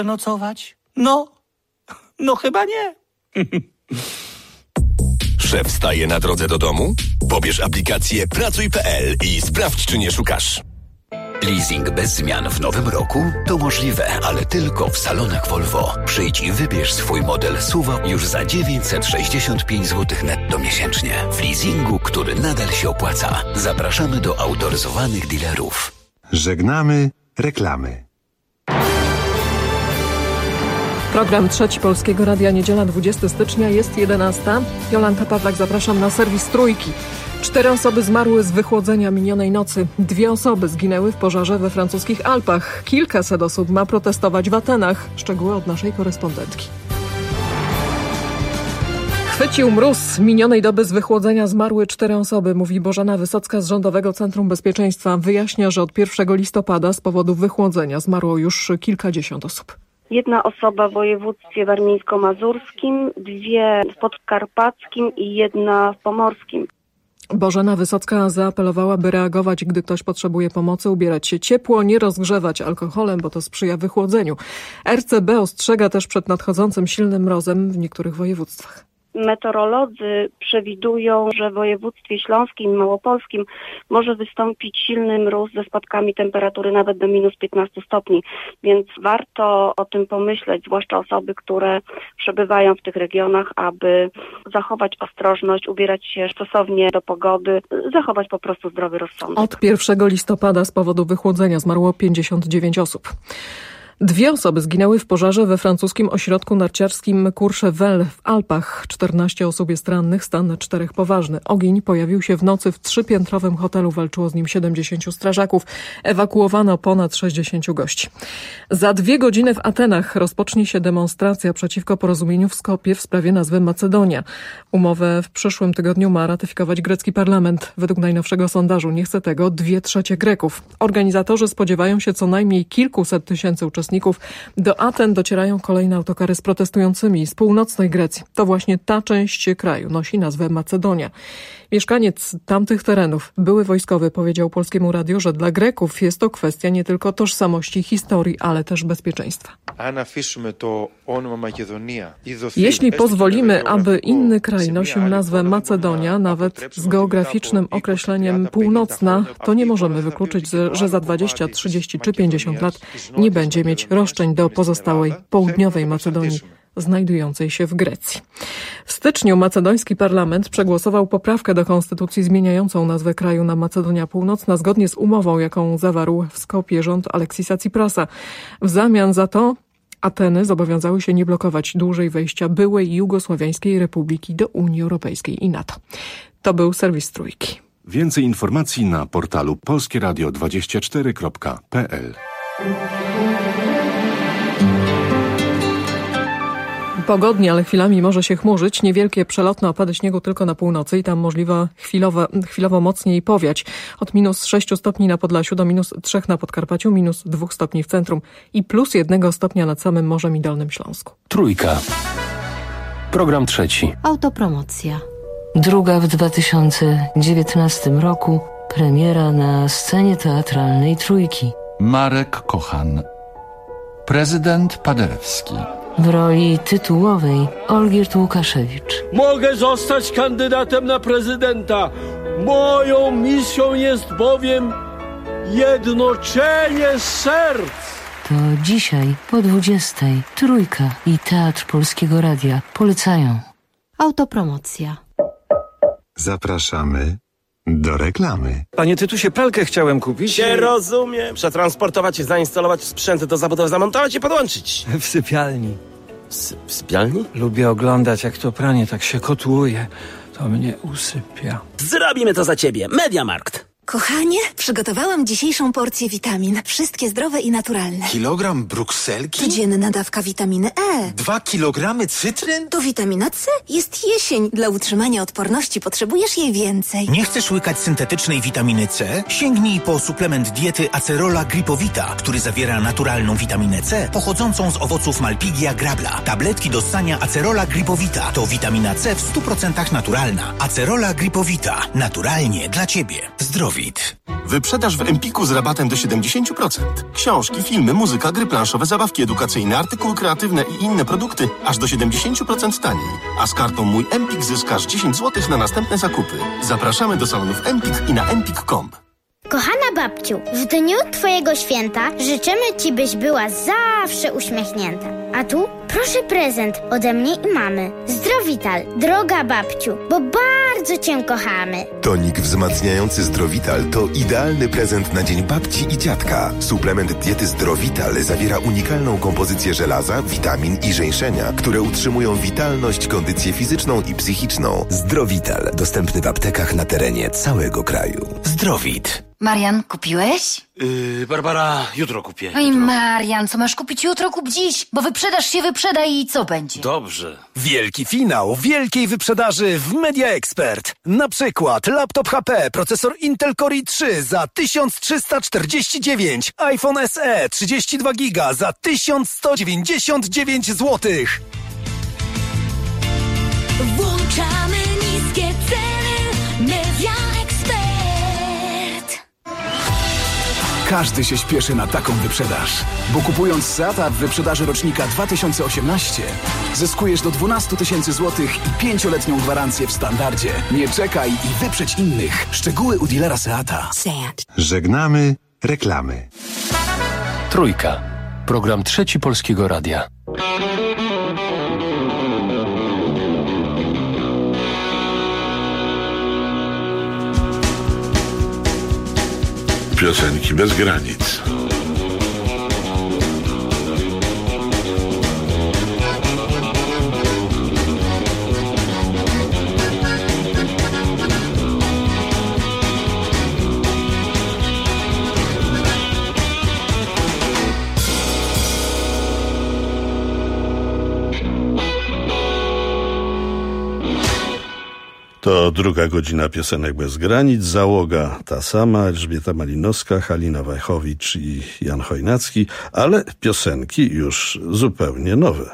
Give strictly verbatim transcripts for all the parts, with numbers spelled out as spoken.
nocować? No, no chyba nie. Szef staje na drodze do domu? Pobierz aplikację pracuj kropka p l i sprawdź, czy nie szukasz. Leasing bez zmian w nowym roku? To możliwe, ale tylko w salonach Volvo. Przyjdź i wybierz swój model S U V już za dziewięćset sześćdziesiąt pięć złotych netto miesięcznie. W leasingu, który nadal się opłaca. Zapraszamy do autoryzowanych dealerów. Żegnamy reklamy. Program Trzeci Polskiego Radia, niedziela dwudziestego stycznia, jest jedenasta. Jolanta Pawlak, zapraszam na serwis Trójki. Cztery osoby zmarły z wychłodzenia minionej nocy. Dwie osoby zginęły w pożarze we francuskich Alpach. Kilkaset osób ma protestować w Atenach. Szczegóły od naszej korespondentki. Chwycił mróz. Minionej doby z wychłodzenia zmarły cztery osoby, mówi Bożena Wysocka z Rządowego Centrum Bezpieczeństwa. Wyjaśnia, że od pierwszego listopada z powodu wychłodzenia zmarło już kilkadziesiąt osób. Jedna osoba w województwie warmińsko-mazurskim, dwie w podkarpackim i jedna w pomorskim. Bożena Wysocka zaapelowała, by reagować, gdy ktoś potrzebuje pomocy, ubierać się ciepło, nie rozgrzewać alkoholem, bo to sprzyja wychłodzeniu. R C B ostrzega też przed nadchodzącym silnym mrozem w niektórych województwach. Meteorolodzy przewidują, że w województwie śląskim i małopolskim może wystąpić silny mróz ze spadkami temperatury nawet do minus piętnaście stopni, więc warto o tym pomyśleć, zwłaszcza osoby, które przebywają w tych regionach, aby zachować ostrożność, ubierać się stosownie do pogody, zachować po prostu zdrowy rozsądek. Od pierwszego listopada z powodu wychłodzenia zmarło pięćdziesiąt dziewięć osób. Dwie osoby zginęły w pożarze we francuskim ośrodku narciarskim Courchevel w Alpach. czternaście osób jest rannych, stan czterech poważny. Ogień pojawił się w nocy w trzypiętrowym hotelu, walczyło z nim siedemdziesięciu strażaków. Ewakuowano ponad sześćdziesięciu gości. Za dwie godziny w Atenach rozpocznie się demonstracja przeciwko porozumieniu w Skopie w sprawie nazwy Macedonia. Umowę w przyszłym tygodniu ma ratyfikować grecki parlament. Według najnowszego sondażu nie chce tego dwie trzecie Greków. Organizatorzy spodziewają się co najmniej kilkuset tysięcy uczestników. Do Aten docierają kolejne autokary z protestującymi z północnej Grecji. To właśnie ta część kraju nosi nazwę Macedonia. Mieszkaniec tamtych terenów, były wojskowy, powiedział Polskiemu Radiu, że dla Greków jest to kwestia nie tylko tożsamości, historii, ale też bezpieczeństwa. Jeśli pozwolimy, aby inny kraj nosił nazwę Macedonia, nawet z geograficznym określeniem północna, to nie możemy wykluczyć, że za dwadzieścia, trzydzieści czy pięćdziesiąt lat nie będzie mieć roszczeń do pozostałej południowej Macedonii, znajdującej się w Grecji. W styczniu macedoński parlament przegłosował poprawkę do konstytucji zmieniającą nazwę kraju na Macedonia Północna zgodnie z umową, jaką zawarł w Skopie rząd Aleksisa Tsiprasa. W zamian za to Ateny zobowiązały się nie blokować dłużej wejścia byłej Jugosłowiańskiej Republiki do Unii Europejskiej i NATO. To był serwis Trójki. Więcej informacji na portalu polskie radio dwadzieścia cztery kropka p l. Pogodnie, ale chwilami może się chmurzyć. Niewielkie przelotne opady śniegu tylko na północy i tam możliwa chwilowo, chwilowo mocniej powiać. Od minus sześciu stopni na Podlasiu do minus trzech na Podkarpaciu, minus dwóch stopni w centrum i plus jednego stopnia nad samym Morzem i Dolnym Śląsku. Trójka. Program trzeci. Autopromocja. Druga w dwa tysiące dziewiętnastym roku premiera na scenie teatralnej Trójki. Marek Kochan. Prezydent Paderewski. W roli tytułowej Olgierd Łukaszewicz. Mogę zostać kandydatem na prezydenta. Moją misją jest bowiem jednoczenie serc. To dzisiaj po dwudziestej Trójka i Teatr Polskiego Radia polecają. Autopromocja. Zapraszamy do reklamy. Panie Tytusie, pralkę chciałem kupić. Się rozumiem. Przetransportować i zainstalować sprzęty do zabudowy, zamontować i podłączyć. W sypialni. S- w sypialni? Lubię oglądać, jak to pranie tak się kotłuje. To mnie usypia. Zrobimy to za ciebie. Mediamarkt. Kochanie, przygotowałam dzisiejszą porcję witamin. Wszystkie zdrowe i naturalne. Kilogram brukselki? Codzienna dawka witaminy E. Dwa kilogramy cytryn? To witamina C. Jest jesień. Dla utrzymania odporności potrzebujesz jej więcej. Nie chcesz łykać syntetycznej witaminy C? Sięgnij po suplement diety Acerola Gripowita, który zawiera naturalną witaminę C pochodzącą z owoców Malpighia grabla. Tabletki do ssania Acerola Gripowita to witamina C w stu procentach naturalna. Acerola Gripowita. Naturalnie dla Ciebie. Zdrowie Zdrowit. Wyprzedaż w Empiku z rabatem do siedemdziesiąt procent. Książki, filmy, muzyka, gry planszowe, zabawki edukacyjne, artykuły kreatywne i inne produkty aż do siedemdziesiąt procent taniej. A z kartą Mój Empik zyskasz dziesięć złotych na następne zakupy. Zapraszamy do salonów Empik i na empik kropka com. Kochana babciu, w dniu Twojego święta życzymy Ci, byś była zawsze uśmiechnięta. A tu proszę prezent ode mnie i mamy. Zdrowital, droga babciu, bo bardzo Cię kochamy. Tonik wzmacniający Zdrowital to idealny prezent na dzień babci i dziadka. Suplement diety Zdrowital zawiera unikalną kompozycję żelaza, witamin i żeńszenia, które utrzymują witalność, kondycję fizyczną i psychiczną. Zdrowital. Dostępny w aptekach na terenie całego kraju. Zdrowit. Marian, kupiłeś? Yy, Barbara, jutro kupię. Oj, Marian, co masz kupić jutro, kup dziś, bo wyprzedaż się wyprzeda i co będzie? Dobrze. Wielki finał wielkiej wyprzedaży w Media Expert. Na przykład laptop H P, procesor Intel Core i trzy za tysiąc trzysta czterdzieści dziewięć, iPhone S E trzydzieści dwa giga za tysiąc sto dziewięćdziesiąt dziewięć złotych. Włączamy niskie ceny, Media Expert. Każdy się śpieszy na taką wyprzedaż, bo kupując Seata w wyprzedaży rocznika dwa tysiące osiemnaście zyskujesz do dwanaście tysięcy złotych i pięcioletnią gwarancję w standardzie. Nie czekaj i wyprzedź innych. Szczegóły u dealera Seata. Seat. Żegnamy reklamy. Trójka. Program Trzeci Polskiego Radia. Piosenki bez granic. To druga godzina piosenek bez granic. Załoga ta sama, Elżbieta Malinowska, Halina Wajchowicz i Jan Chojnacki, ale piosenki już zupełnie nowe.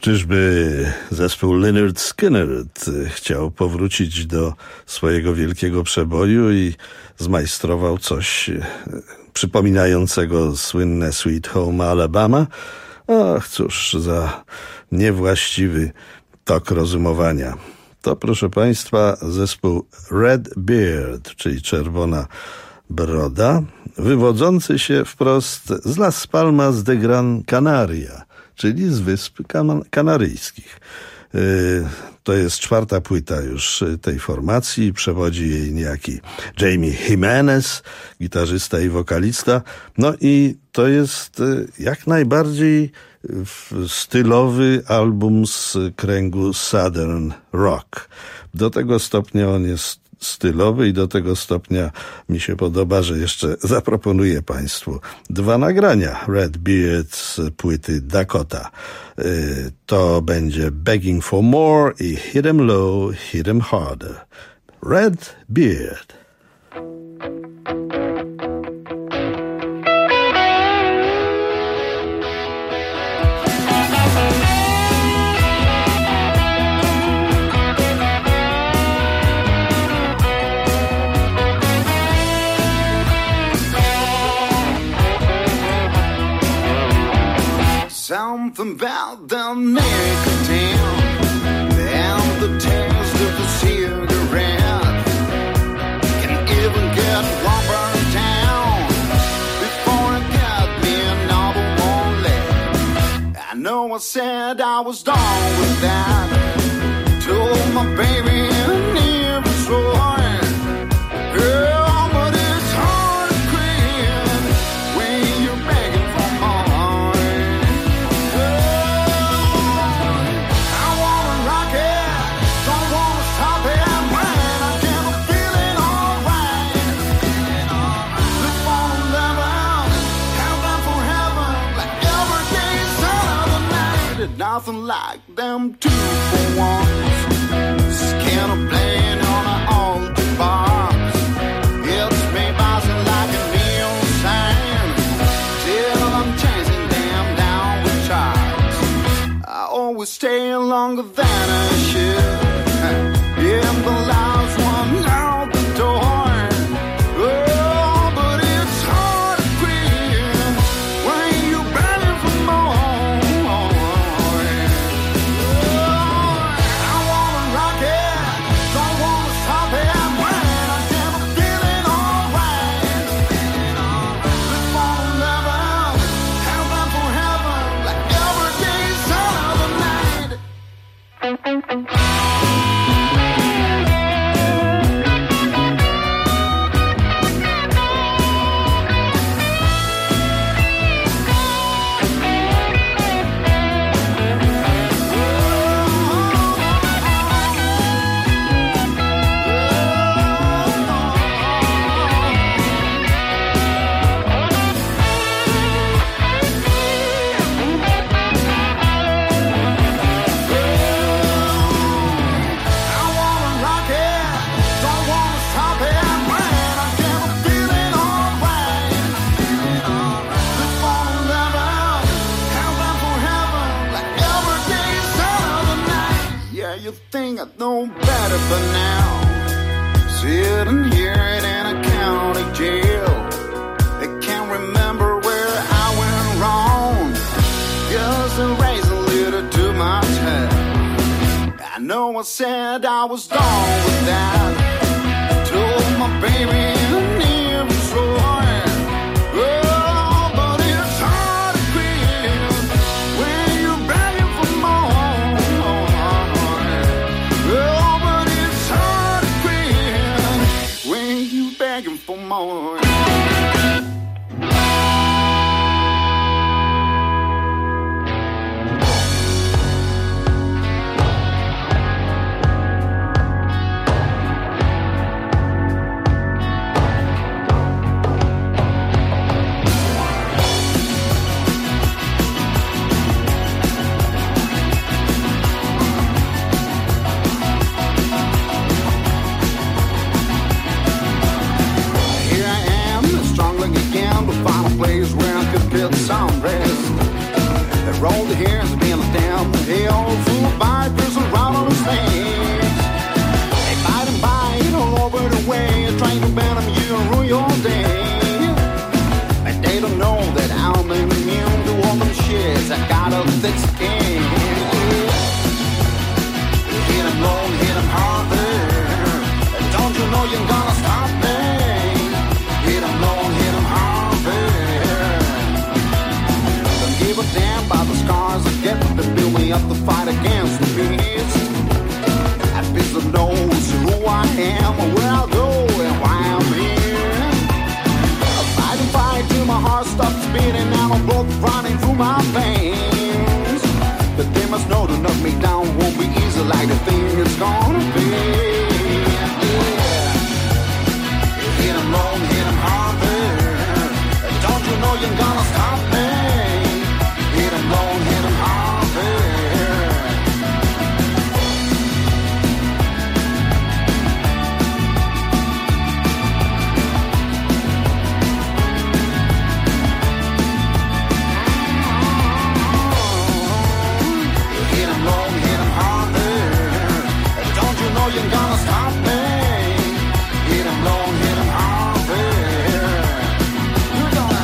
Czyżby zespół Lynyrd Skynyrd chciał powrócić do swojego wielkiego przeboju i zmajstrował coś przypominającego słynne Sweet Home Alabama? Ach, cóż za niewłaściwy tok rozumowania. To, proszę Państwa, zespół Red Beard, czyli Czerwona Broda, wywodzący się wprost z Las Palmas de Gran Canaria, czyli z Wysp Kanaryjskich. To jest czwarta płyta już tej formacji. Przewodzi jej niejaki Jamie Jimenez, gitarzysta i wokalista. No i to jest jak najbardziej stylowy album z kręgu Southern Rock. Do tego stopnia on jest stylowy i do tego stopnia mi się podoba, że jeszcze zaproponuję Państwu dwa nagrania Red Beard z płyty Dakota. To będzie Begging for More i Hit 'em Low, Hit 'em Harder. Red Beard. Something about the nicotine and the taste of the cigarette can even get one burned down before it got me another one left. I know I said I was done with that. Told my baby I never saw it. Girl, but it's hard to quit when you're begging for more. Nothing like them two for ones. Skin of blade on an old box. It's me buzzing like a neon sign. Till I'm chasing them down with charts. I always stay longer than I should. In the last one out the door. Think I know better by now. Sitting here in a county jail, I can't remember where I went wrong. Just erase a little too much hell. I know I said I was done with that. Told my baby I never saw it. Oh, but it's hard to quit when you're begging for more. Begging for more. it's king. Hit 'em low, hit 'em harder. Don't you know you're gonna stop me? Hit 'em low, hit 'em harder. Don't give a damn about the scars I get to build me up to fight against the beast. That beast that knows who I am, where I'll go, and why I'm here. I fight and fight till my heart stops beating and I'm blood running through my veins. But they must know to knock me down won't be easy like they think it's gonna be. Hit 'em low, hit 'em harder. Don't you know you're gonna stop me? Hit 'em low, hit 'em harder. Hit 'em low, hit 'em harder. Don't you know you're gonna stop me? Hit 'em low, hit 'em harder. You're gonna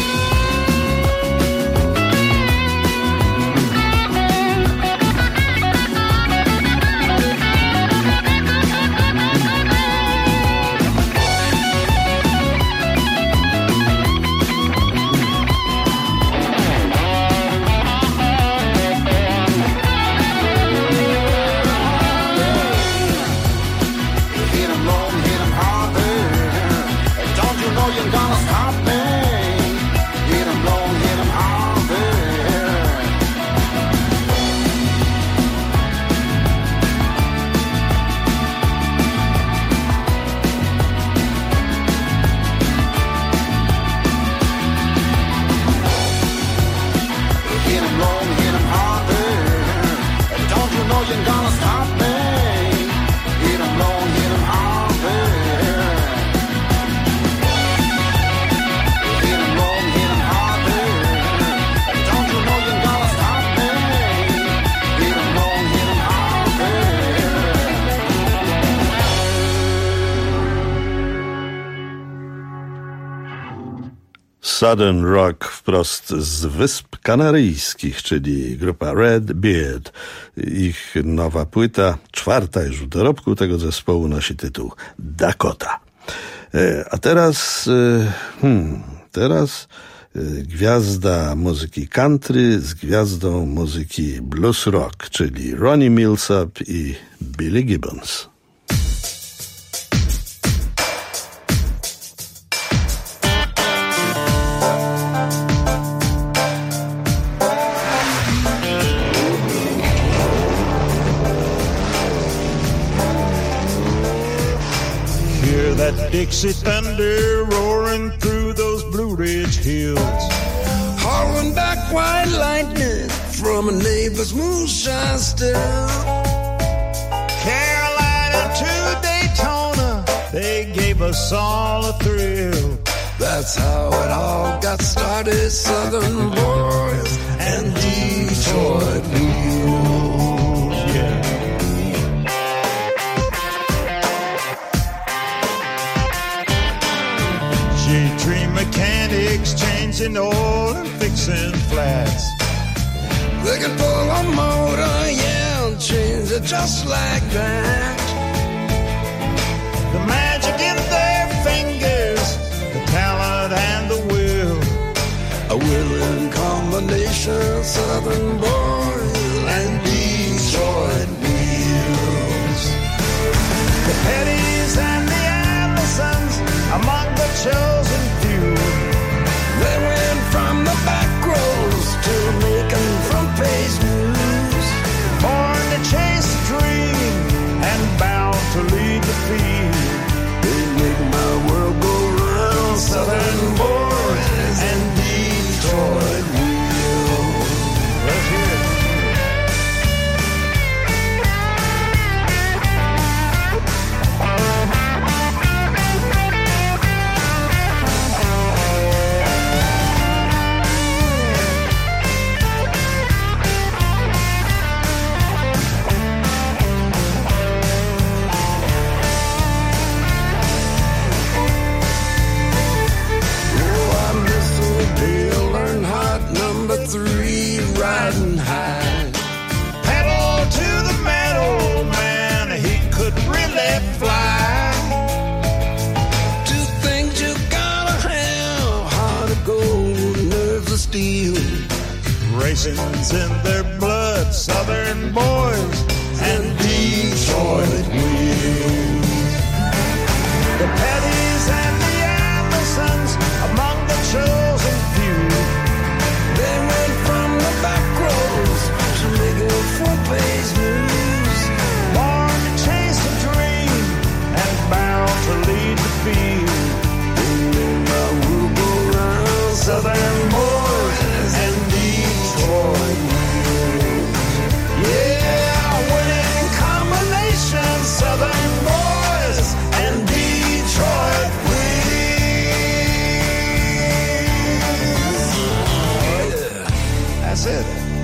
hit 'em low, hit 'em harder. Don't you know you're gonna stop me? Hit 'em low, hit 'em harder. Hit 'em low, hit 'em harder. Don't you know you're gonna stop me? Hit 'em low, hit 'em harder. Hit 'em low, hit 'em harder. Don't you know you're gonna stop me? Hit 'em low, hit 'em harder. Southern Rock wprost z Wysp Kanaryjskich, czyli grupa Red Beard. Ich nowa płyta, czwarta już w dorobku tego zespołu, nosi tytuł Dakota. E, A teraz, e, hmm, teraz e, gwiazda muzyki country z gwiazdą muzyki blues rock, czyli Ronnie Milsap i Billy Gibbons. Hear that Dixie thunder roaring through those Blue Ridge hills. Hauling back white lightning from a neighbor's moonshine still. Carolina to Daytona, they gave us all a thrill. That's how it all got started. Southern boys and Detroit mules. Yeah. G-Tree mechanics changing oil and fixing flats. They can pull a motor, yeah, and change it just like that. The magic in their fingers, the talent and the will. A willing combination, Southern boys and Detroit mules. The Petties and the Andersons among the chosen few. They went from the back rows to making front page news. Born to chase a dream and bound to lead the field. They make my world go round. Southern boys and Detroit mules. Let's hear it. steel. Racing's in their blood, Southern boys and Detroit wheels. The Pettys and the Andersons among the chosen few. They went from the back rows to making front page news. Born to chase a dream and bound to lead the field. Southern boys and Detroit wheels. Yeah, winning combination. Southern boys and Detroit wheels. Oh, yeah. That's it.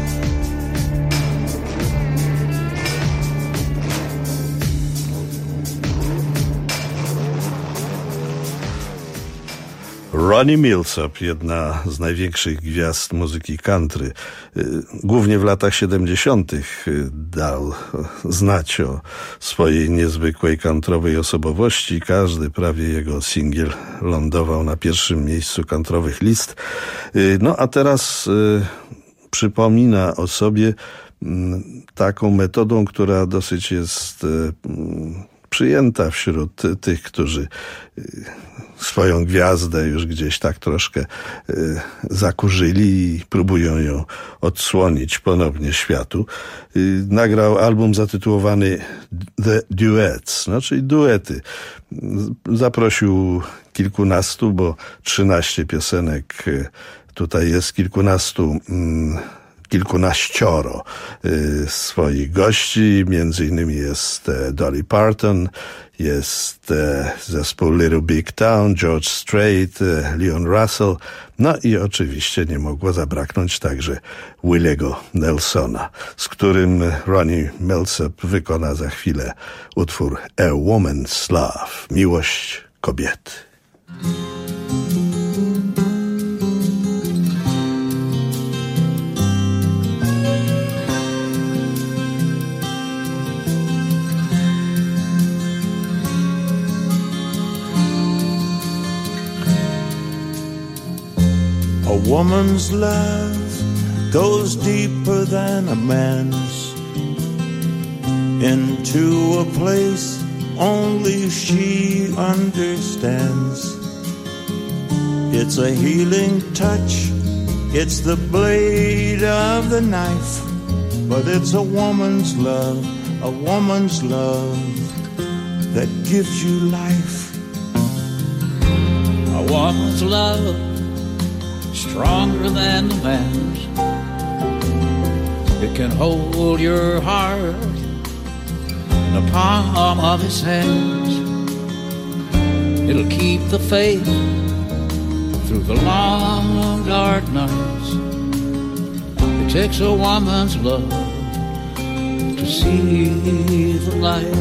Ronnie Milsap, jedna z największych gwiazd muzyki country, głównie w latach siedemdziesiątych dał znać o swojej niezwykłej countrywej osobowości. Każdy prawie jego singiel lądował na pierwszym miejscu countrywych list. No a teraz przypomina o sobie taką metodą, która dosyć jest przyjęta wśród tych, którzy swoją gwiazdę już gdzieś tak troszkę y, zakurzyli i próbują ją odsłonić ponownie światu. Y, nagrał album zatytułowany The Duets, no czyli duety. Zaprosił kilkunastu, bo trzynaście piosenek y, tutaj jest, kilkunastu y, kilkunaścioro y, swoich gości, między innymi jest e, Dolly Parton, jest e, zespół Little Big Town, George Strait, e, Leon Russell, no i oczywiście nie mogło zabraknąć także Williego Nelsona, z którym Ronnie Milsap wykona za chwilę utwór A Woman's Love, miłość kobiety. A woman's love goes deeper than a man's, into a place only she understands. It's a healing touch, it's the blade of the knife, but it's a woman's love, a woman's love that gives you life. A woman's love, stronger than the man's. It can hold your heart in the palm of his hands. It'll keep the faith through the long dark nights. It takes a woman's love to see the light.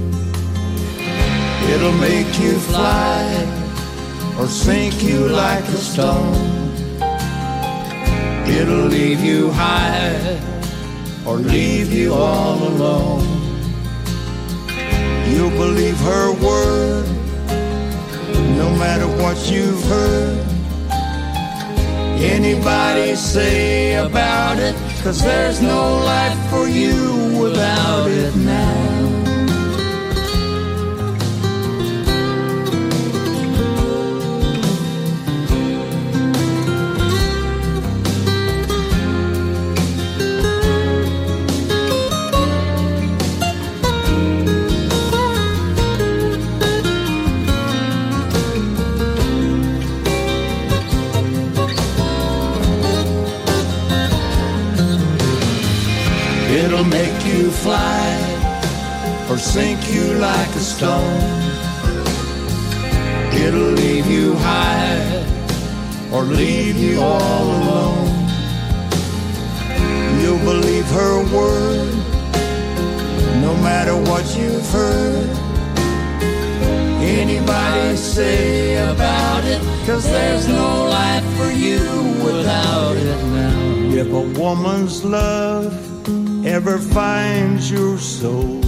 It'll make you fly or sink you like a stone. It'll leave you high or leave you all alone. You'll believe her word no matter what you've heard anybody say about it, 'cause there's no life for you without it now. It'll make you fly or sink you like a stone. It'll leave you high or leave you all alone. You'll believe her word no matter what you've heard anybody say about it, 'cause there's no life for you without it now. If a woman's love ever finds your soul,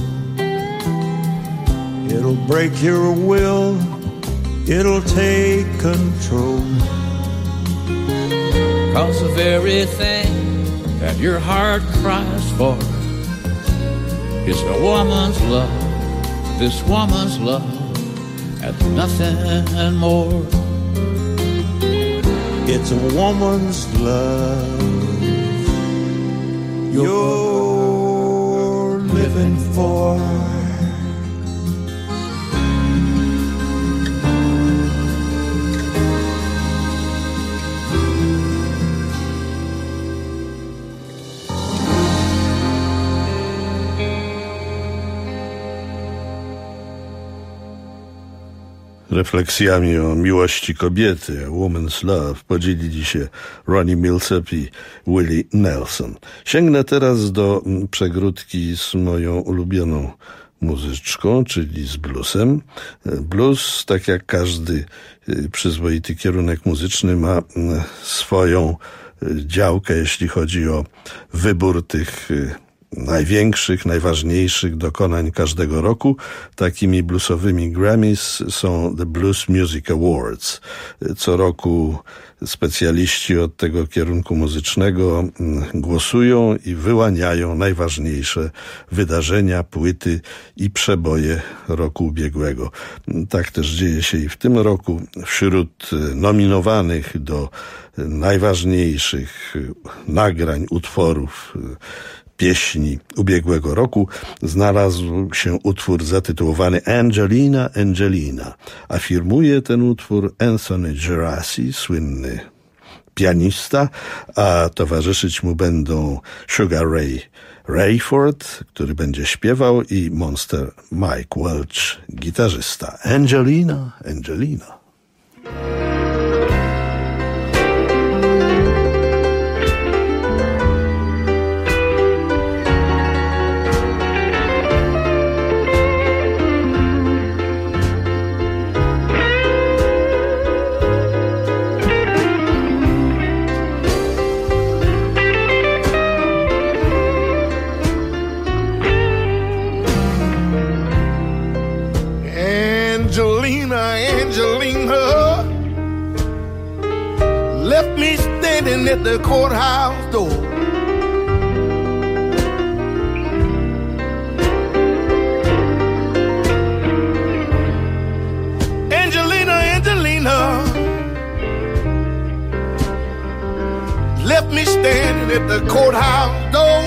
it'll break your will, it'll take control. 'cause the very thing that your heart cries for is a woman's love, this woman's love, and nothing more. It's a woman's love you're living for. Refleksjami o miłości kobiety, a Woman's Love, podzielili się Ronnie Milsap i Willie Nelson. Sięgnę teraz do przegródki z moją ulubioną muzyczką, czyli z bluesem. Blues, tak jak każdy przyzwoity kierunek muzyczny, ma swoją działkę, jeśli chodzi o wybór tych największych, najważniejszych dokonań każdego roku. Takimi bluesowymi Grammys są The Blues Music Awards. Co roku specjaliści od tego kierunku muzycznego głosują i wyłaniają najważniejsze wydarzenia, płyty i przeboje roku ubiegłego. Tak też dzieje się i w tym roku. Wśród nominowanych do najważniejszych nagrań, utworów, pieśni ubiegłego roku znalazł się utwór zatytułowany Angelina, Angelina. Afirmuje ten utwór Anthony Geraci, słynny pianista, a towarzyszyć mu będą Sugar Ray Rayford, który będzie śpiewał, i Monster Mike Welch, gitarzysta. Angelina, Angelina. At the courthouse door, Angelina, Angelina left me standing at the courthouse door.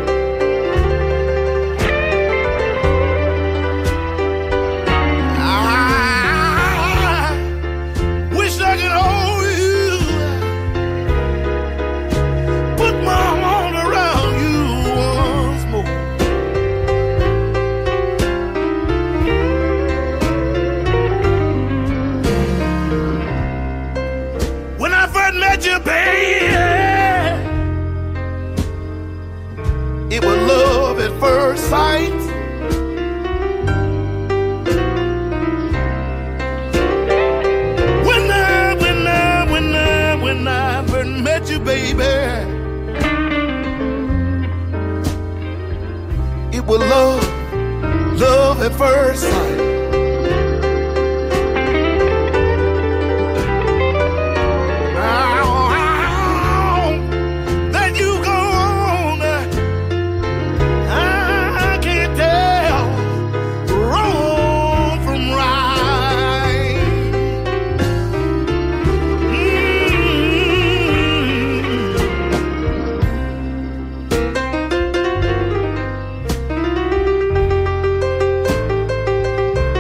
I wish I could hold you, my arm around you once more. When I first met you, baby, it was love at first sight. When I, when I, when I, when I first met you, baby, it was love, love at first sight. Now, that you go on, I can't tell wrong from right. Mm-hmm.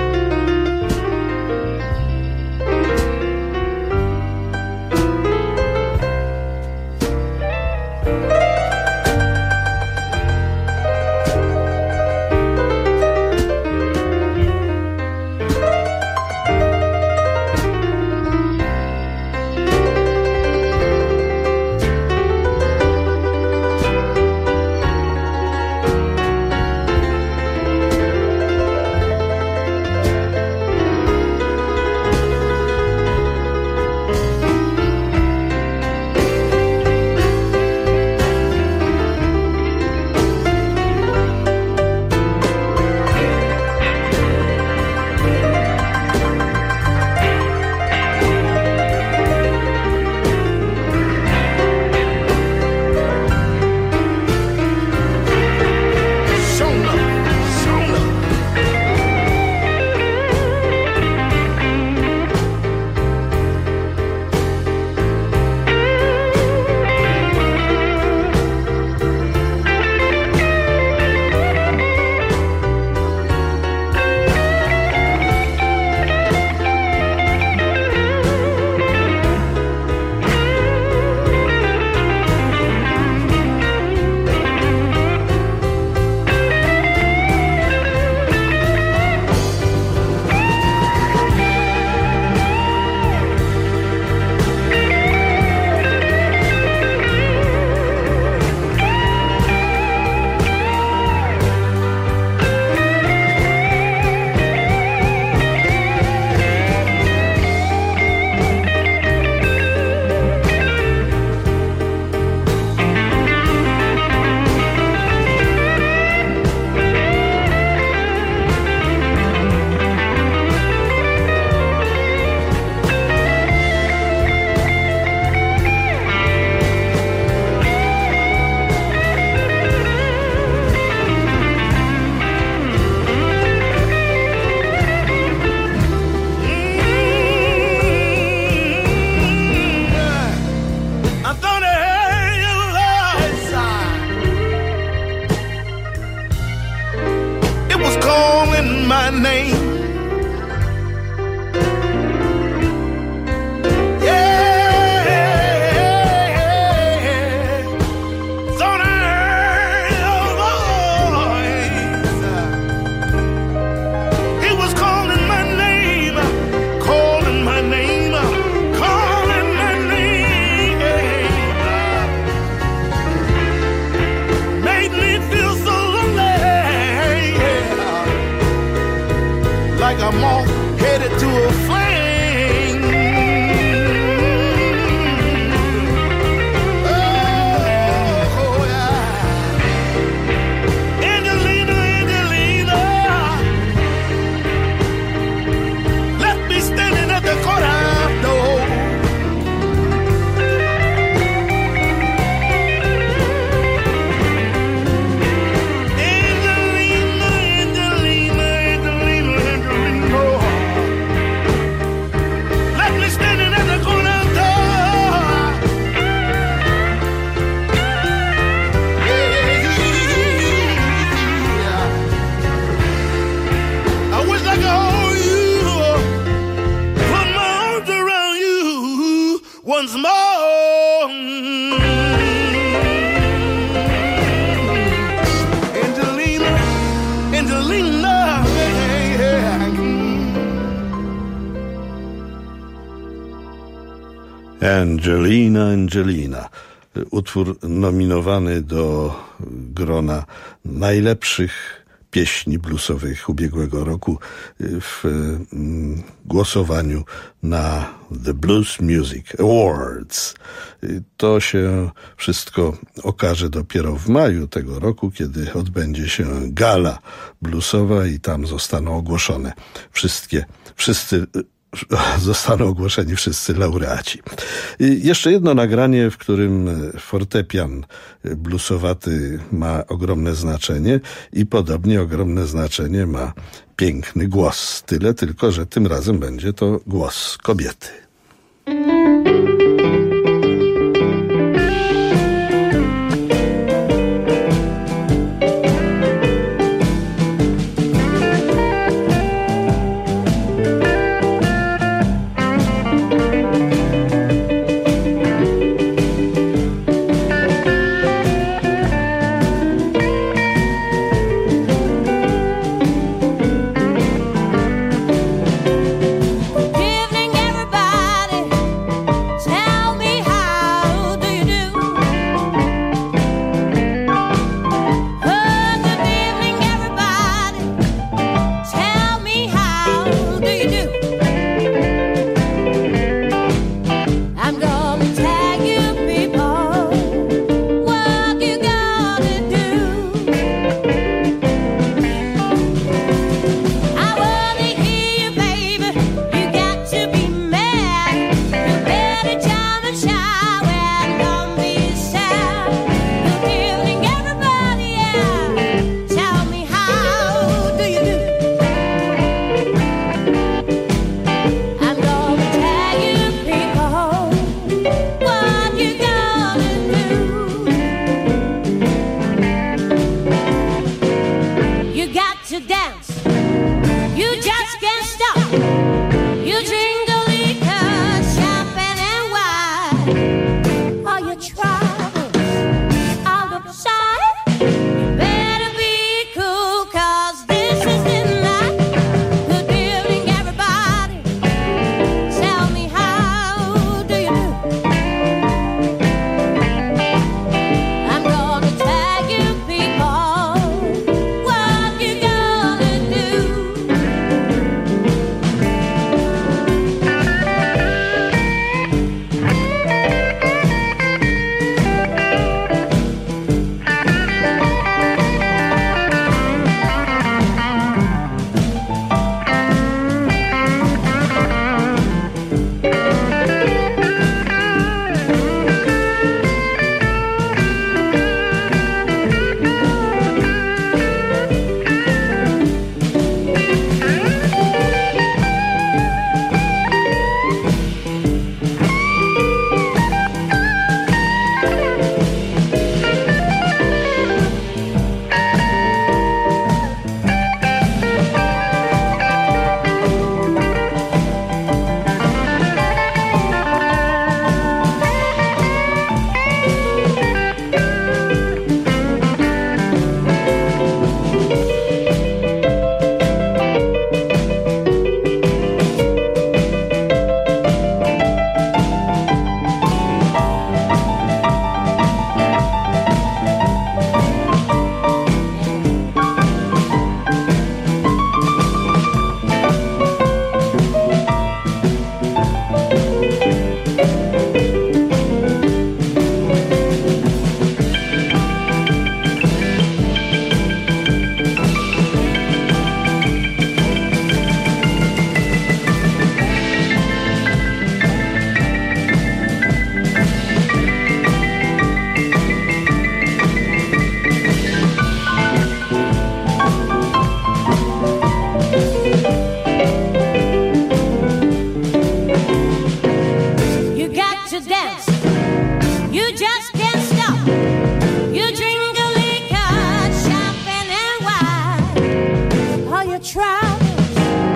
Oh, mm, Angelina, Angelina, hey, hey, Angelina, Angelina. Utwór nominowany do grona najlepszych pieśni bluesowych ubiegłego roku w mm, głosowaniu na The Blues Music Awards. To się wszystko okaże dopiero w maju tego roku, kiedy odbędzie się gala bluesowa i tam zostaną ogłoszone wszystkie, wszyscy zostaną ogłoszeni wszyscy laureaci. I jeszcze jedno nagranie, w którym fortepian bluesowaty ma ogromne znaczenie i podobnie ogromne znaczenie ma piękny głos. Tyle tylko, że tym razem będzie to głos kobiety.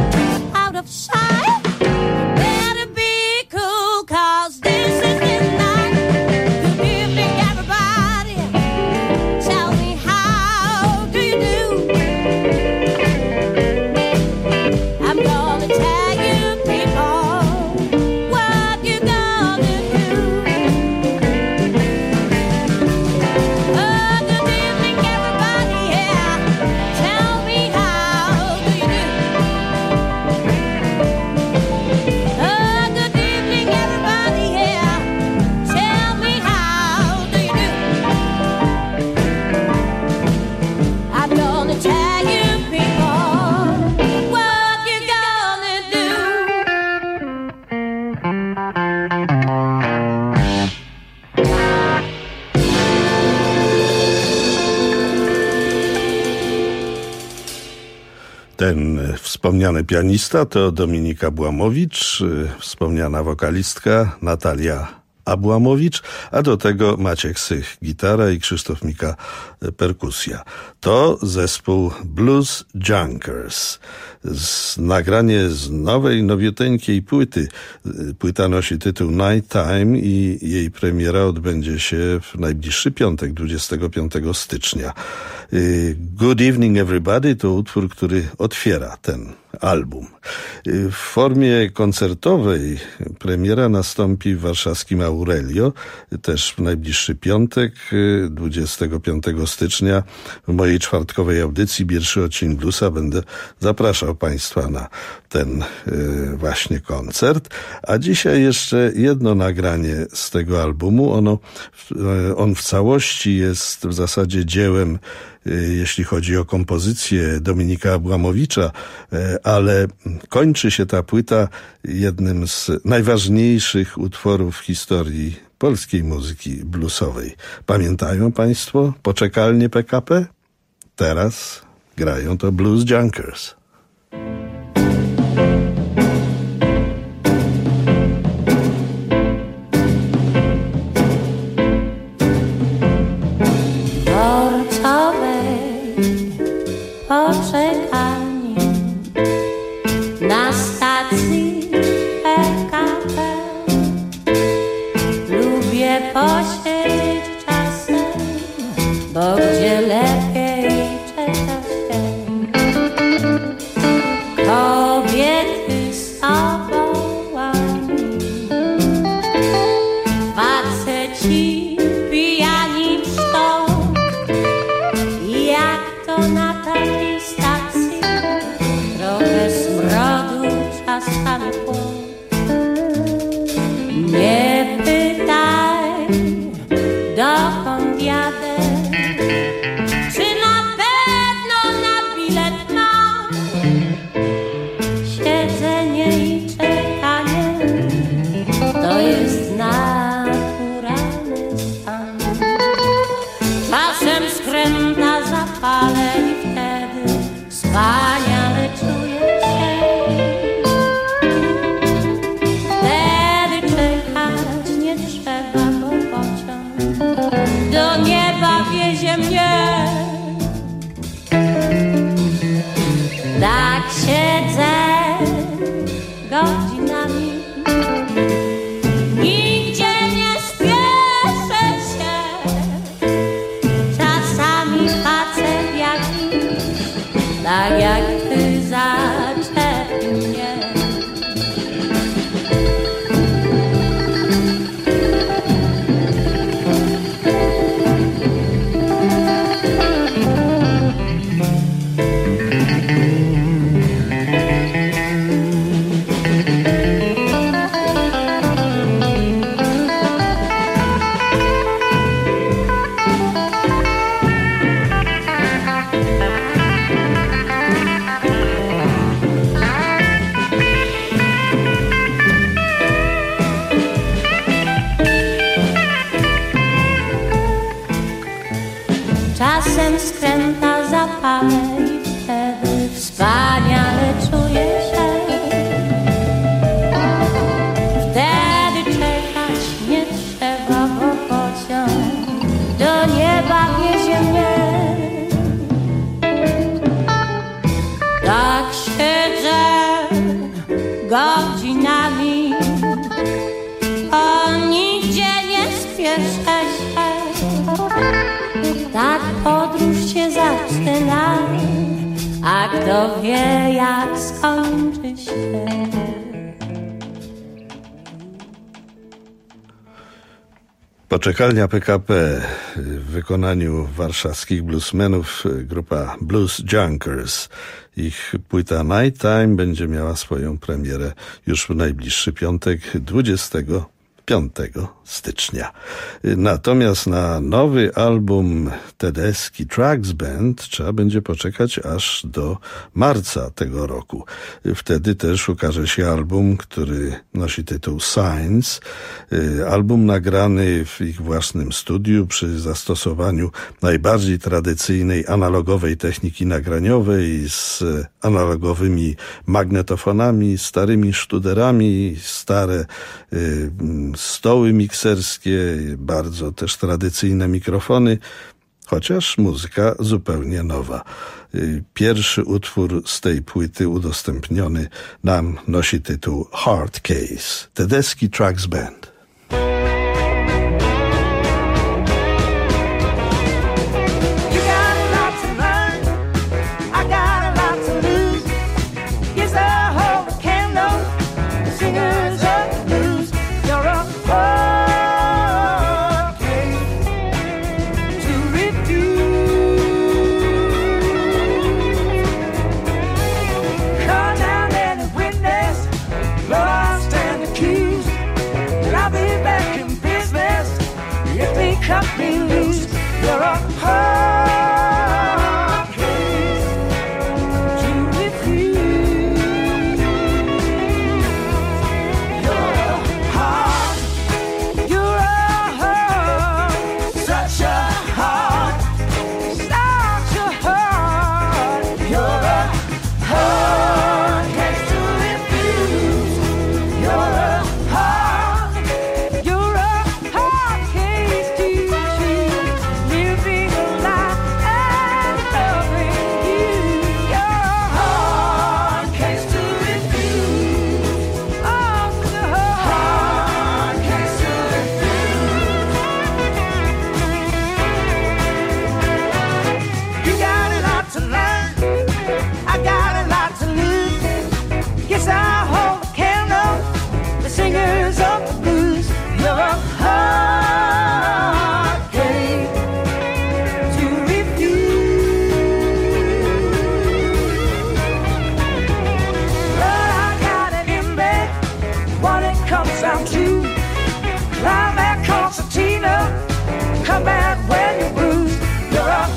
out of sight. You better be cool, 'cause this is the night. Ten wspomniany pianista to Dominika Błamowicz, wspomniana wokalistka Natalia Abłamowicz, a do tego Maciek Sych gitara i Krzysztof Mika perkusja. To zespół Blues Junkers. Z, nagranie z nowej, nowiuteńkiej płyty. Płyta nosi tytuł Night Time i jej premiera odbędzie się w najbliższy piątek, dwudziestego piątego stycznia. Good Evening Everybody to utwór, który otwiera ten album. W formie koncertowej premiera nastąpi w warszawskim Aurelio, też w najbliższy piątek, dwudziestego piątego stycznia. W mojej czwartkowej audycji Pierwszy odcinek Bluesa będę zapraszał Państwa na ten właśnie koncert. A dzisiaj jeszcze jedno nagranie z tego albumu. Ono, on w całości jest w zasadzie dziełem, jeśli chodzi o kompozycję Dominika Abłamowicza, ale kończy się ta płyta jednym z najważniejszych utworów w historii polskiej muzyki bluesowej. Pamiętają Państwo poczekalnie P K P? Teraz grają to Blues Junkers. Poczekalni na stacji P K P. Lubię posiedzieć czasem, bo gdzie lepiej czeka się. Kobiety samołami, faceci pijani w sztok. Jak to na takiej stacji, trochę smrodu, czasami płot. Nie pytaj, dokąd jadę, czy na pewno na bilet mam. Siedzenie i czekanie to jest naturalny stan. Czasem skręta zapalę i wtedy wspaniale czuję się. Wtedy czekać nie trzeba, bo pociąg do nieba wiezie mnie. Tak siedzę godzinami, nigdzie nie spieszę się. Czasami facet jakiś, tak jak ty, zaczepi mnie. Czasem skręta zapalę i wtedy wspaniale czuję się. Wtedy czekać nie trzeba, bo pociąg do nieba wiezie mnie. Tak siedzę godzinami, o nigdzie nie spieszę się. Tak podróż się zaczyna, a kto wie, jak skończy się. Poczekalnia P K P w wykonaniu warszawskich bluesmenów, grupa Blues Junkers. Ich płyta Night Time będzie miała swoją premierę już w najbliższy piątek, dwudziestego piątego stycznia. Natomiast na nowy album Tedeschi Trucks Band trzeba będzie poczekać aż do marca tego roku. Wtedy też ukaże się album, który nosi tytuł Signs. Album nagrany w ich własnym studiu przy zastosowaniu najbardziej tradycyjnej analogowej techniki nagraniowej z analogowymi magnetofonami, starymi sztuderami, stare y, stoły mikserskie, bardzo też tradycyjne mikrofony, chociaż muzyka zupełnie nowa. Y, pierwszy utwór z tej płyty udostępniony nam nosi tytuł Hard Case. Tedeschi Trucks Band. Cut me loose, you're a hard case to refuse. You're a hard, you're a hard, such a hard, such a hard. You're a hard case to refuse. You're a hard, you're a hard case to living a life and loving you. You're a hard case to refuse. Oh, the hard case to refuse. You got a lot to learn, I got a lot to lose. Guess I'll hold the candle, the singers of the blues. You're a hard case to refuse. But I got it in me, what it comes down to. Climb that concertina, come back when you're bruised. You're a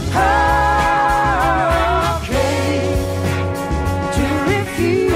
hard case to refuse.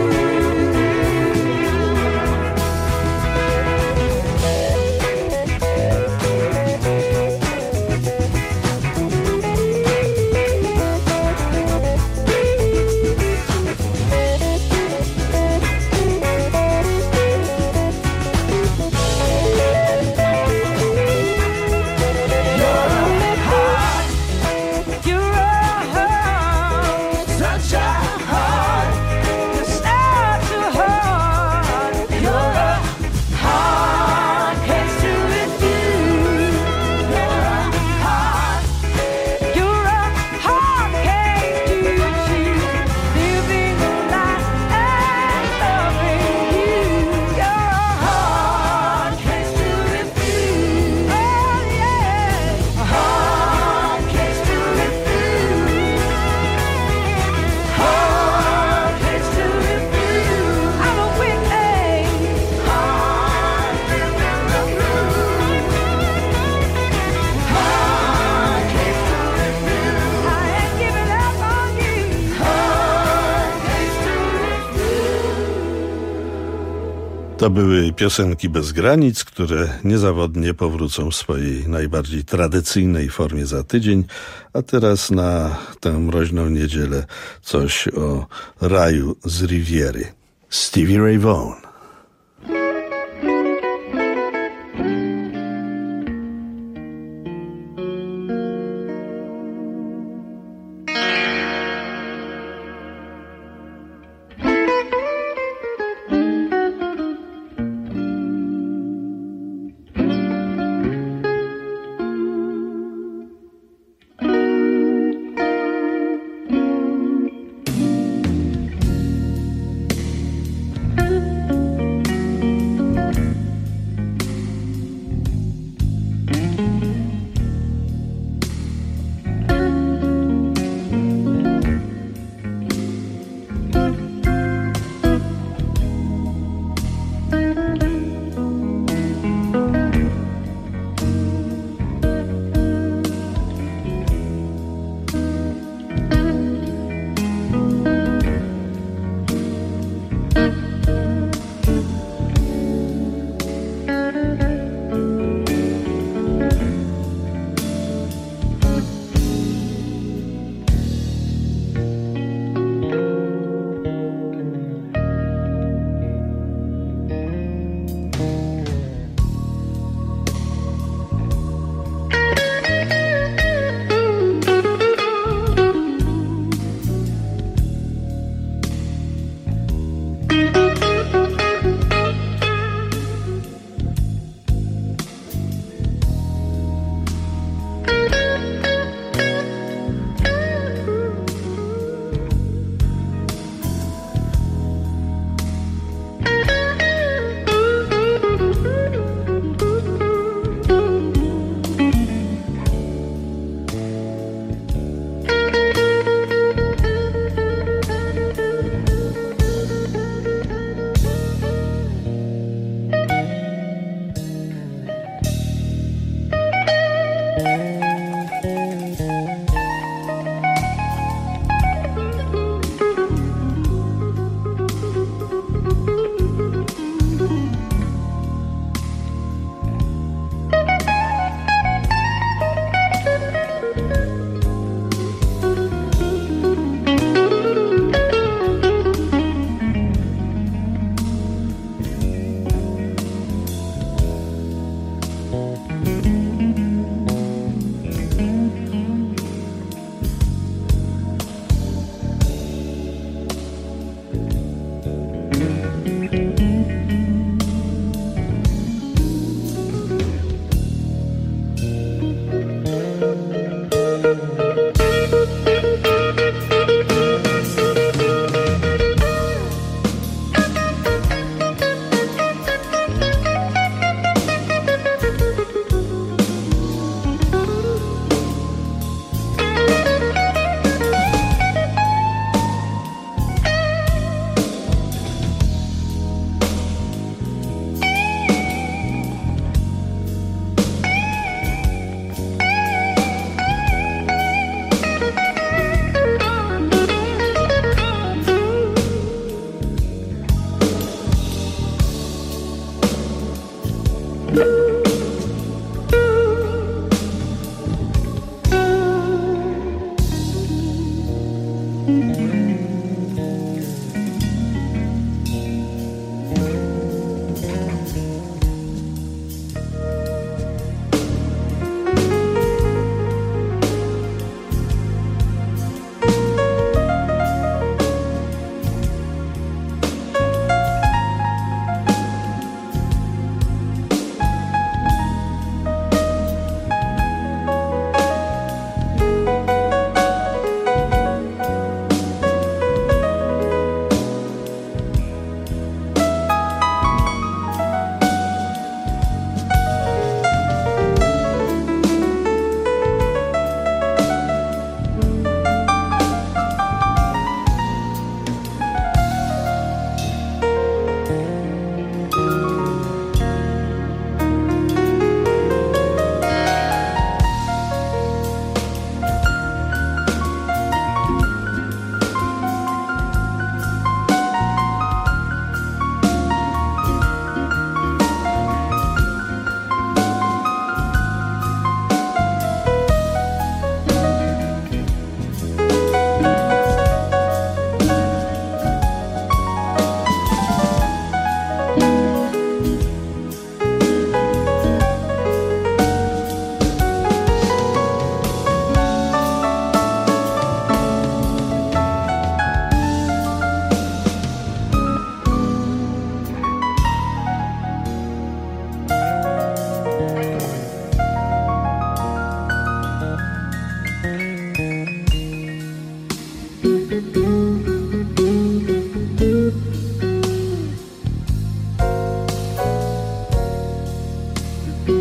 To były piosenki bez granic, które niezawodnie powrócą w swojej najbardziej tradycyjnej formie za tydzień, a teraz na tę mroźną niedzielę coś o raju z Riviery. Stevie Ray Vaughan. Thank you.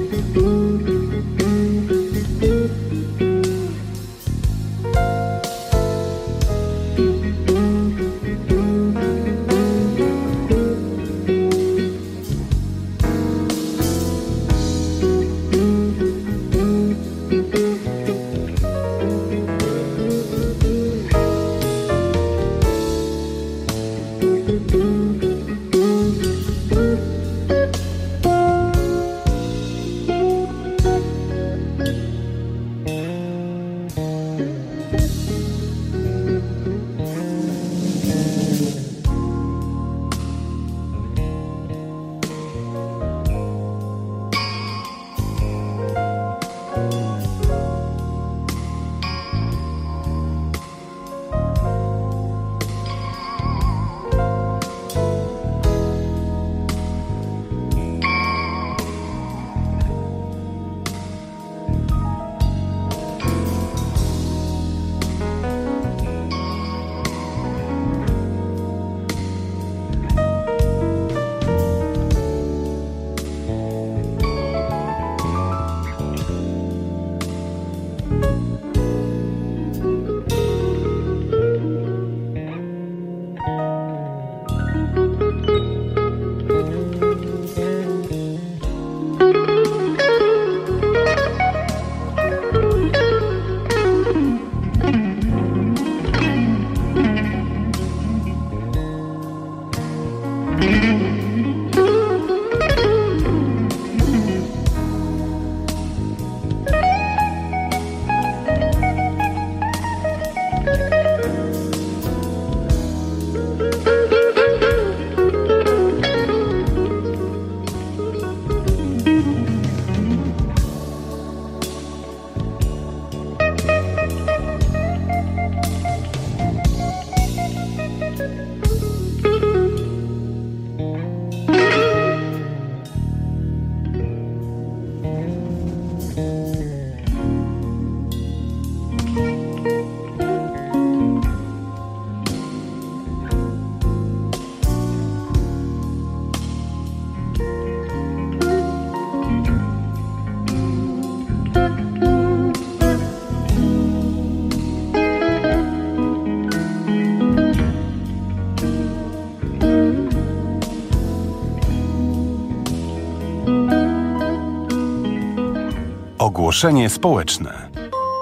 Ogłoszenie społeczne.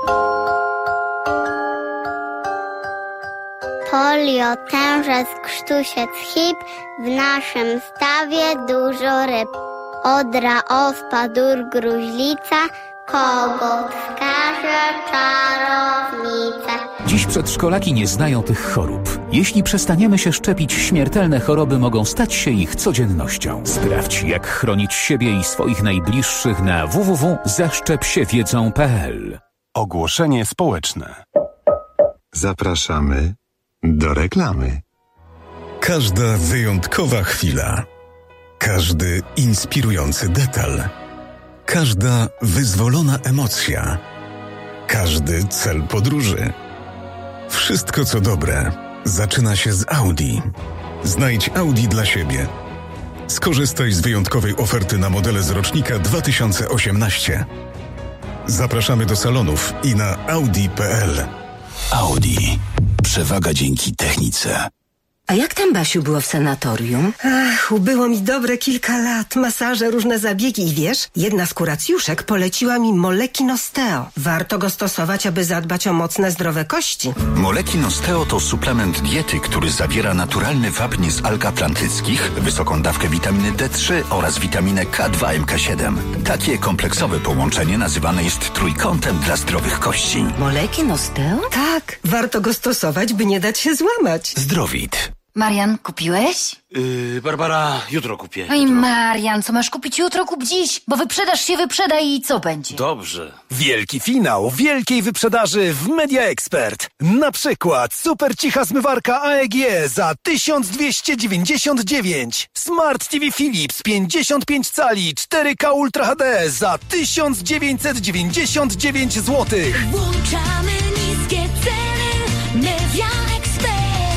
Polio, tężec, krztusiec, hip, w naszym stawie dużo ryb. Odra, ospa, dur, gruźlica, kogut, wskaże, czarownica. Dziś przedszkolaki nie znają tych chorób. Jeśli przestaniemy się szczepić, śmiertelne choroby mogą stać się ich codziennością. Sprawdź, jak chronić siebie i swoich najbliższych na w w w kropka zaszczep się wiedzą kropka p l. Ogłoszenie społeczne. Zapraszamy do reklamy. Każda wyjątkowa chwila, każdy inspirujący detal, każda wyzwolona emocja, każdy cel podróży. Wszystko co dobre zaczyna się z Audi. Znajdź Audi dla siebie. Skorzystaj z wyjątkowej oferty na modele z rocznika dwa tysiące osiemnaście. Zapraszamy do salonów i na audi kropka p l. Audi. Przewaga dzięki technice. A jak tam, Basiu, było w sanatorium? Ach, ubyło mi dobre kilka lat. Masaże, różne zabiegi i wiesz, jedna z kuracjuszek poleciła mi Molekin Osteo. Warto go stosować, aby zadbać o mocne, zdrowe kości. Molekin Osteo to suplement diety, który zawiera naturalny wapń z alg atlantyckich, wysoką dawkę witaminy D trzy oraz witaminę K dwa M K siedem. Takie kompleksowe połączenie nazywane jest trójkątem dla zdrowych kości. Molekin Osteo? Tak, warto go stosować, by nie dać się złamać. Zdrowit. Marian, kupiłeś? Yy, Barbara, jutro kupię. Oj, Marian, co masz kupić jutro, kup dziś, bo wyprzedaż się wyprzeda i co będzie? Dobrze. Wielki finał wielkiej wyprzedaży w Media Expert. Na przykład super cicha zmywarka A E G za tysiąc dwieście dziewięćdziesiąt dziewięć. Smart T V Philips pięćdziesiąt pięć cali cztery K Ultra H D za tysiąc dziewięćset dziewięćdziesiąt dziewięć złotych. Włączamy niskie ceny. Media Expert.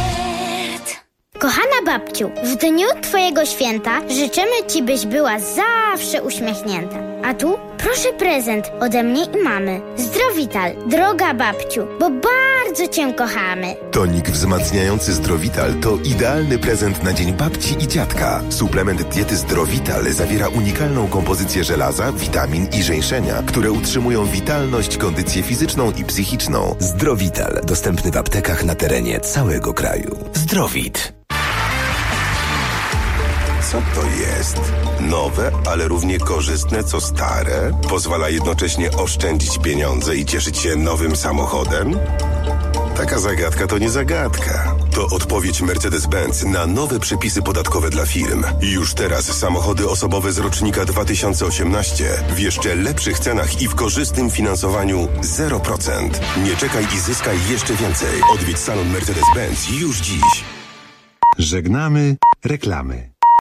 Kochana babciu, w dniu twojego święta życzymy ci, byś była zawsze uśmiechnięta. A tu proszę prezent ode mnie i mamy. Zdrowital, droga babciu, bo bardzo cię kochamy. Tonik wzmacniający Zdrowital to idealny prezent na dzień babci i dziadka. Suplement diety Zdrowital zawiera unikalną kompozycję żelaza, witamin i żeńszenia, które utrzymują witalność, kondycję fizyczną i psychiczną. Zdrowital. Dostępny w aptekach na terenie całego kraju. Zdrowit. Co to jest? Nowe, ale równie korzystne co stare? Pozwala jednocześnie oszczędzić pieniądze i cieszyć się nowym samochodem? Taka zagadka to nie zagadka. To odpowiedź Mercedes-Benz na nowe przepisy podatkowe dla firm. Już teraz samochody osobowe z rocznika dwa tysiące osiemnaście w jeszcze lepszych cenach i w korzystnym finansowaniu zero procent. Nie czekaj i zyskaj jeszcze więcej. Odwiedź salon Mercedes-Benz już dziś. Żegnamy reklamy.